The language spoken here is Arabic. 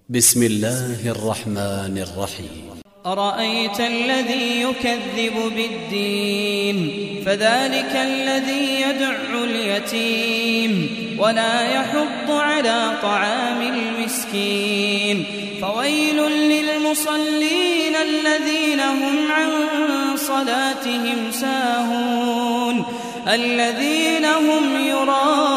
بسم الله الرحمن الرحيم. أرأيت الذي يكذب بالدين فذلك الذي يدع اليتيم ولا يحض على طعام المسكين فويل للمصلين الذين هم عن صلاتهم ساهون الذين هم يراءون